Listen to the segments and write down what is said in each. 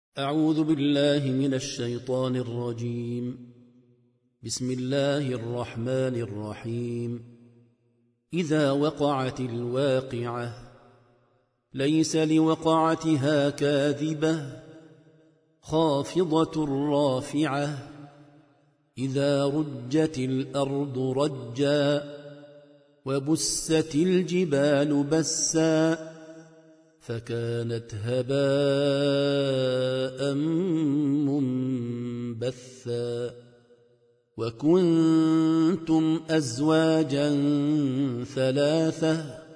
أعوذ بالله من الشيطان الرجيم. بسم الله الرحمن الرحيم. إذا وقعت الواقعة ليس لوقعتها كاذبة خافضة رافعة إذا رجت الأرض رجا وبست الجبال بسا فكانت هباء منبثا وكنتم أزواجا ثلاثة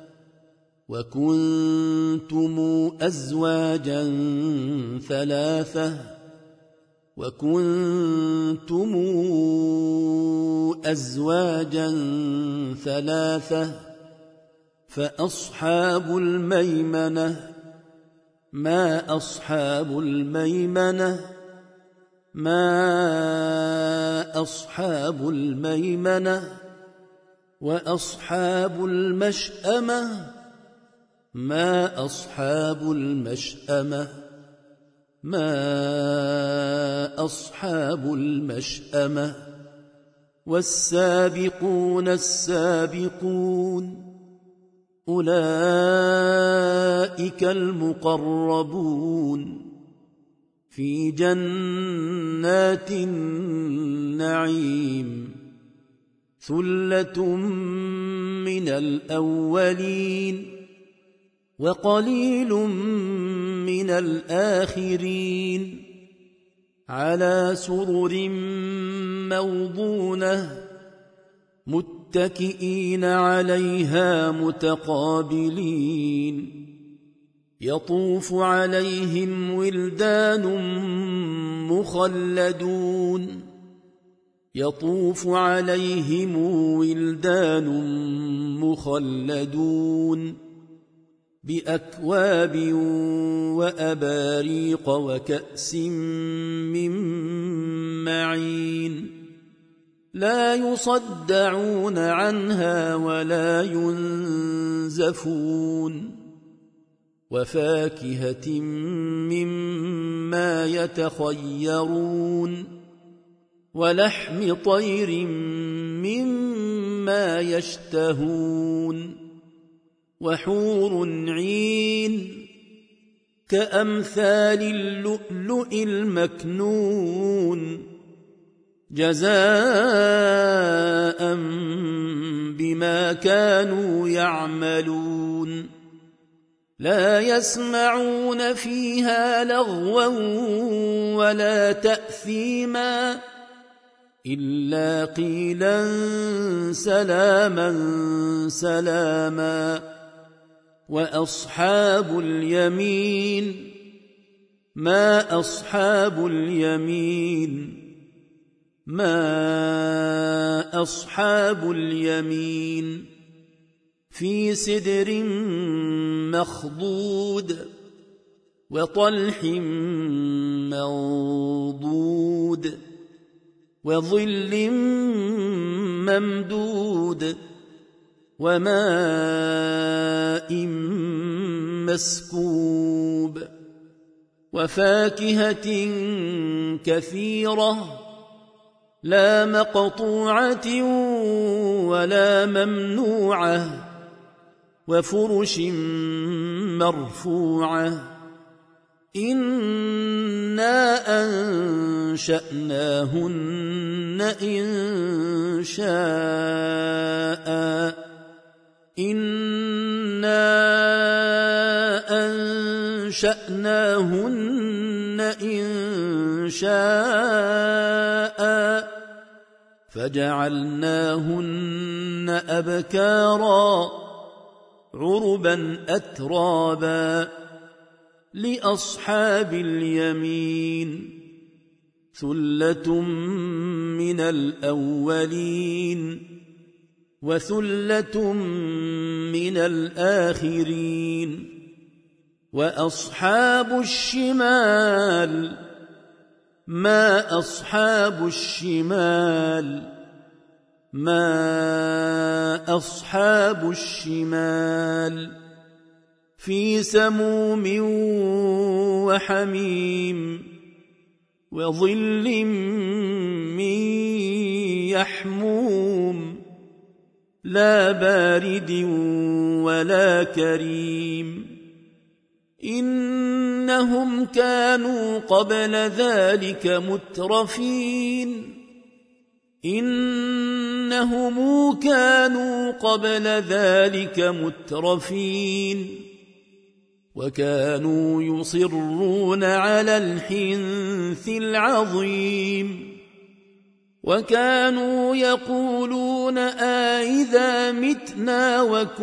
فأصحاب الميمنة ما أصحاب الميمنة وأصحاب المشأمة ما أصحاب المشأمة والسابقون السابقون أولئك المقربون في جنات النعيم ثلة من الأولين وقليل من الآخرين على سرر موضونة متكئين عليها متقابلين يطوف عليهم ولدان مخلدون بأكواب وأباريق وكأس من معين لا يصدعون عنها ولا ينزفون وفاكهة مما يتخيرون ولحم طير مما يشتهون وحور عين كأمثال اللؤلؤ المكنون جزاء بما كانوا يعملون لا يسمعون فيها لغوا ولا تأثيما إلا قيلا سلاما وأصحاب اليمين ما أصحاب اليمين في سدر مخضود وطلح منضود وظل ممدود وماء مسكوب وفاكهة كثيرة لا مقطوعة ولا ممنوعة وفرش مرفوعة إنا أنشأناهن إن شاء فجعلناهن أبكارا عربا أترابا لأصحاب اليمين ثلة من الأولين وثلة من الآخرين وأصحاب الشمال ما أصحاب الشمال في سموم وحميم وظل من يحموم لا بارد ولا كريم إنهم كانوا قبل ذلك مترفين وكانوا يصرون على الحنث العظيم وكانوا يقولون أإذا متنا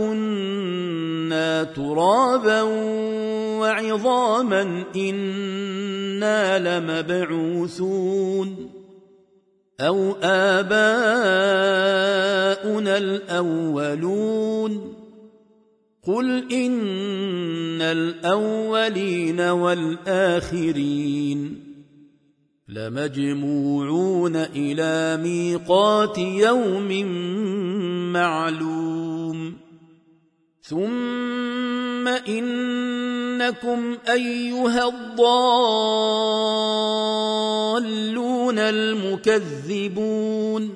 وكنا ترابا وعظاما إنا لمبعوثون أو آباؤنا الأولون قل إن الأولين والآخرين لمجموعون إلى ميقات يوم معلوم ثم إنكم أيها الضالون المكذبون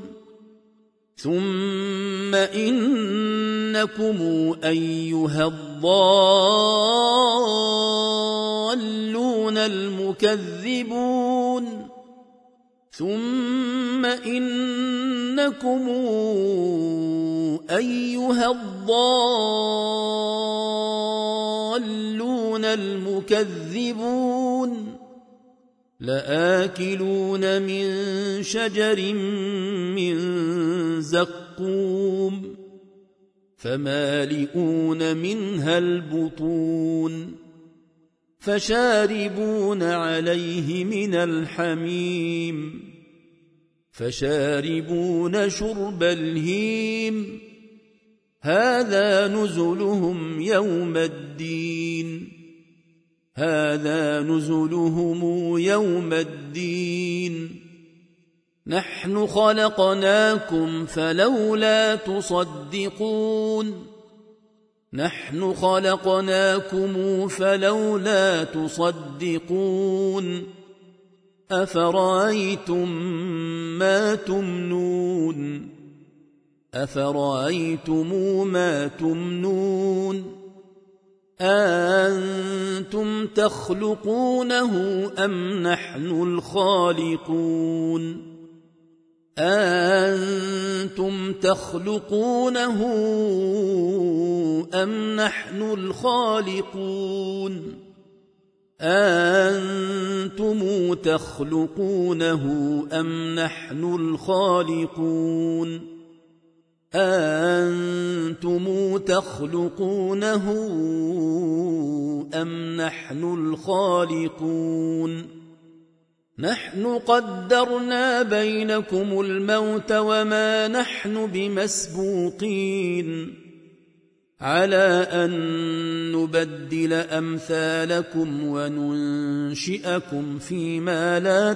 ثم إنكم أيها الضالون المكذبون ثم إنكم أيها الضالون المكذبون لآكلون من شجر من زقوم فمالئون منها البطون فشاربون عليه من الحميم فشاربون شرب الهيم هذا نزلهم يوم الدين نحن خلقناكم فلولا تصدقون أفرأيتم ما تمنون أأنتم تخلقونه أم نحن الخالقون أأنتم تخلقونه أم نحن الخالقون نحن قدرنا بينكم الموت وما نحن بمسبوقين على أن نبدل أمثالكم وننشئكم فيما لا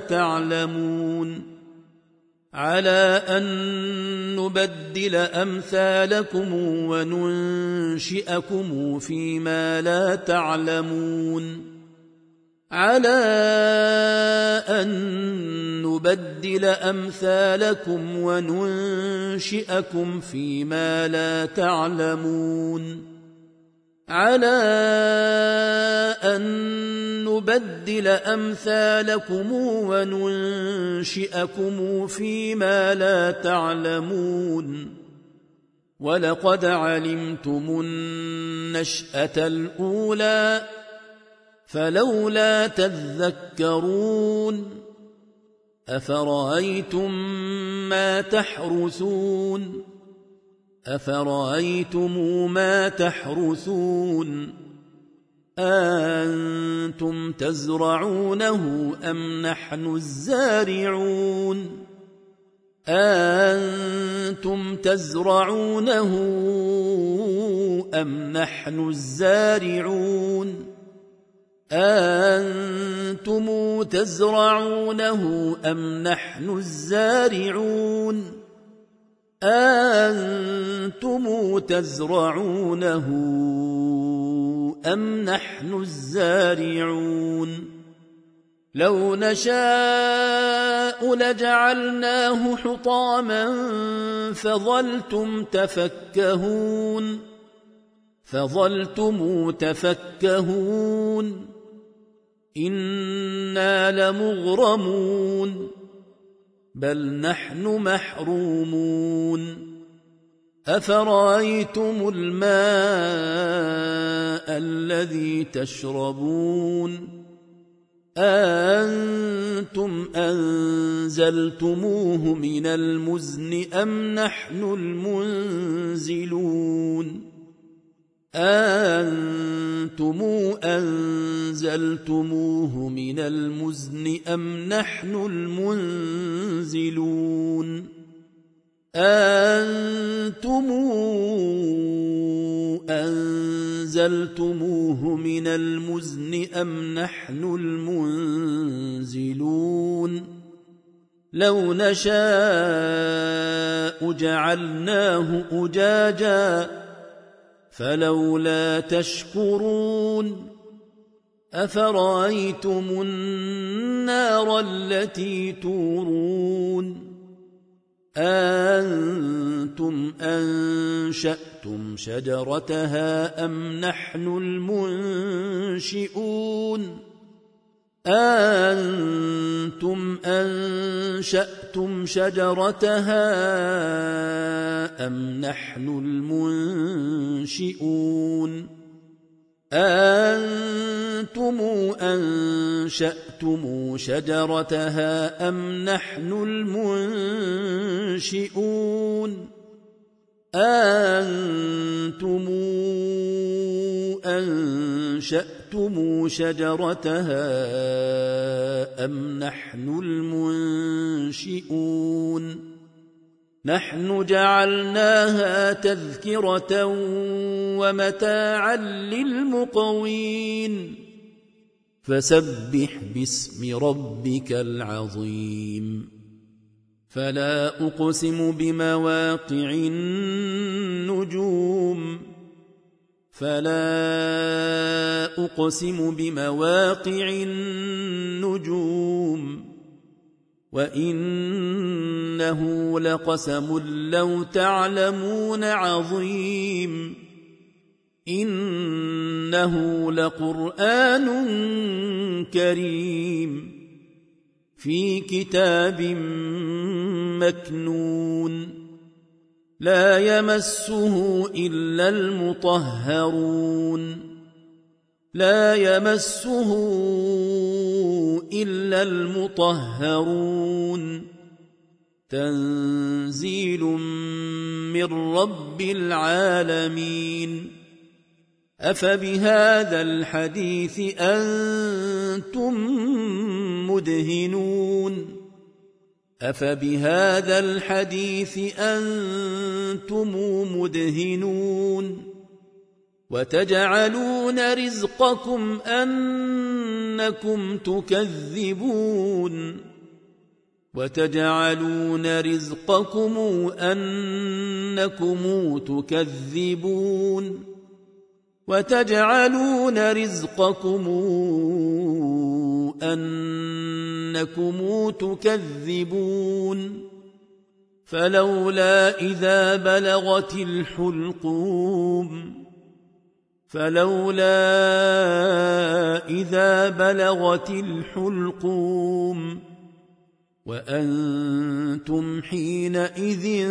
تعلمون ولقد علمتم النشأة الأولى فلولا تذكرون أفرأيتم ما تحرثون أأنتم تزرعونه أم نحن الزارعون أأنتم تزرعونه أم نحن الزارعون أأنتم تزرعونه أم نحن الزارعون لو نشاء لجعلناه حطاما فظلتم تفكهون إنا لمغرمون بل نحن محرومون أفرأيتم الماء الذي تشربون أأنتم أنزلتموه من المزن أم نحن المنزلون أأنتم أنزلتموه من المزن أم نحن المنزلون أأنتم أنزلتموه من المزن أم نحن المنزلون لو نشاء جعلناه أجاجا فلولا تشكرون أفرأيتم النار التي تورون أأنتم أنشأتم شجرتها أم نحن المنشئون أأنتم أنشأتم شجرتها أم نحن المنشئون أأنتم أنشأتم شجرتها أم نحن المنشئون أأنتم أنشأتم شجرتها أم نحن المنشئون نحن جعلناها تذكرة ومتاعا للمقوين فسبح باسم ربك العظيم فلا أقسم بمواقع النجوم وإنه لقسم لو تعلمون عظيم إنه لقرآن كريم في كتاب مكنون لا يمسه إلا المطهرون تنزيل من رب العالمين أفبهذا الحديث أنتم مدهنون وتجعلون رزقكم أنكم تكذبون فلولا إذا بلغت الحلقوم وأنتم حينئذ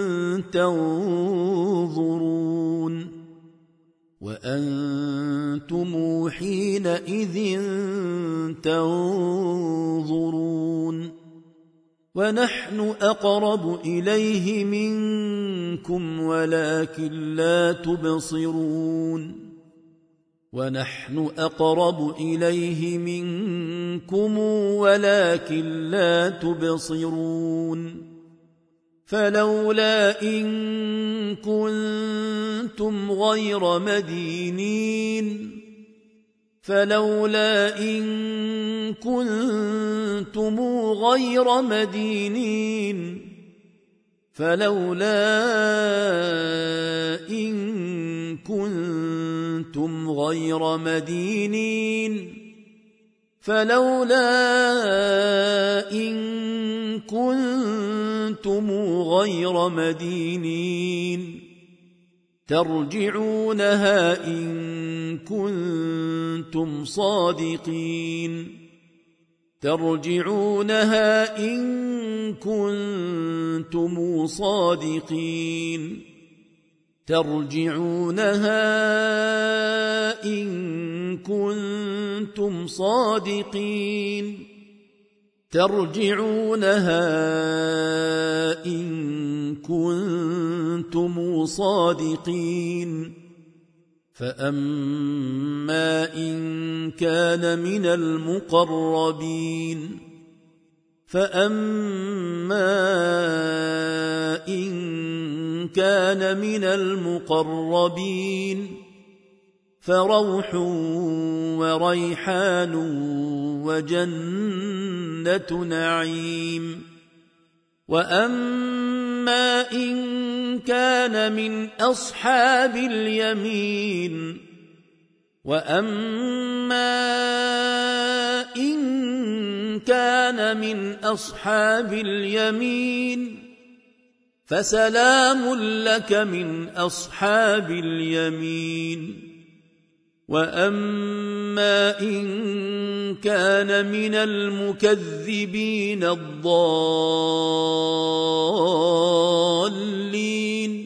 تنظرون ونحن أقرب إليه منكم ولكن لا تبصرون فلولا إن كنتم غير مدينين فلولا إن كنتم غير مدينين فلولا إن كنتم غير مدينين ترجعونها إن كنتم صادقين ترجعونها إن كنتم صادقين ترجعونها إن كنتم صادقين ترجعونها إن كنتم صادقين فأما إن كان من المقربين فروح وريحان وجنة نعيم وأما إن كان من أصحاب اليمين فسلام لك من أصحاب اليمين وأما إن كان من المكذبين الضالين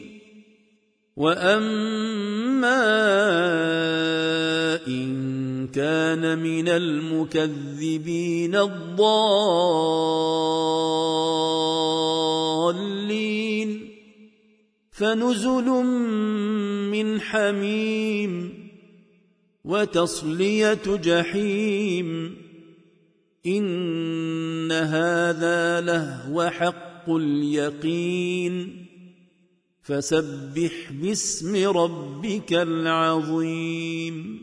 فنزل من حميم وتصلية جحيم إن هذا لهو حق اليقين فسبح باسم ربك العظيم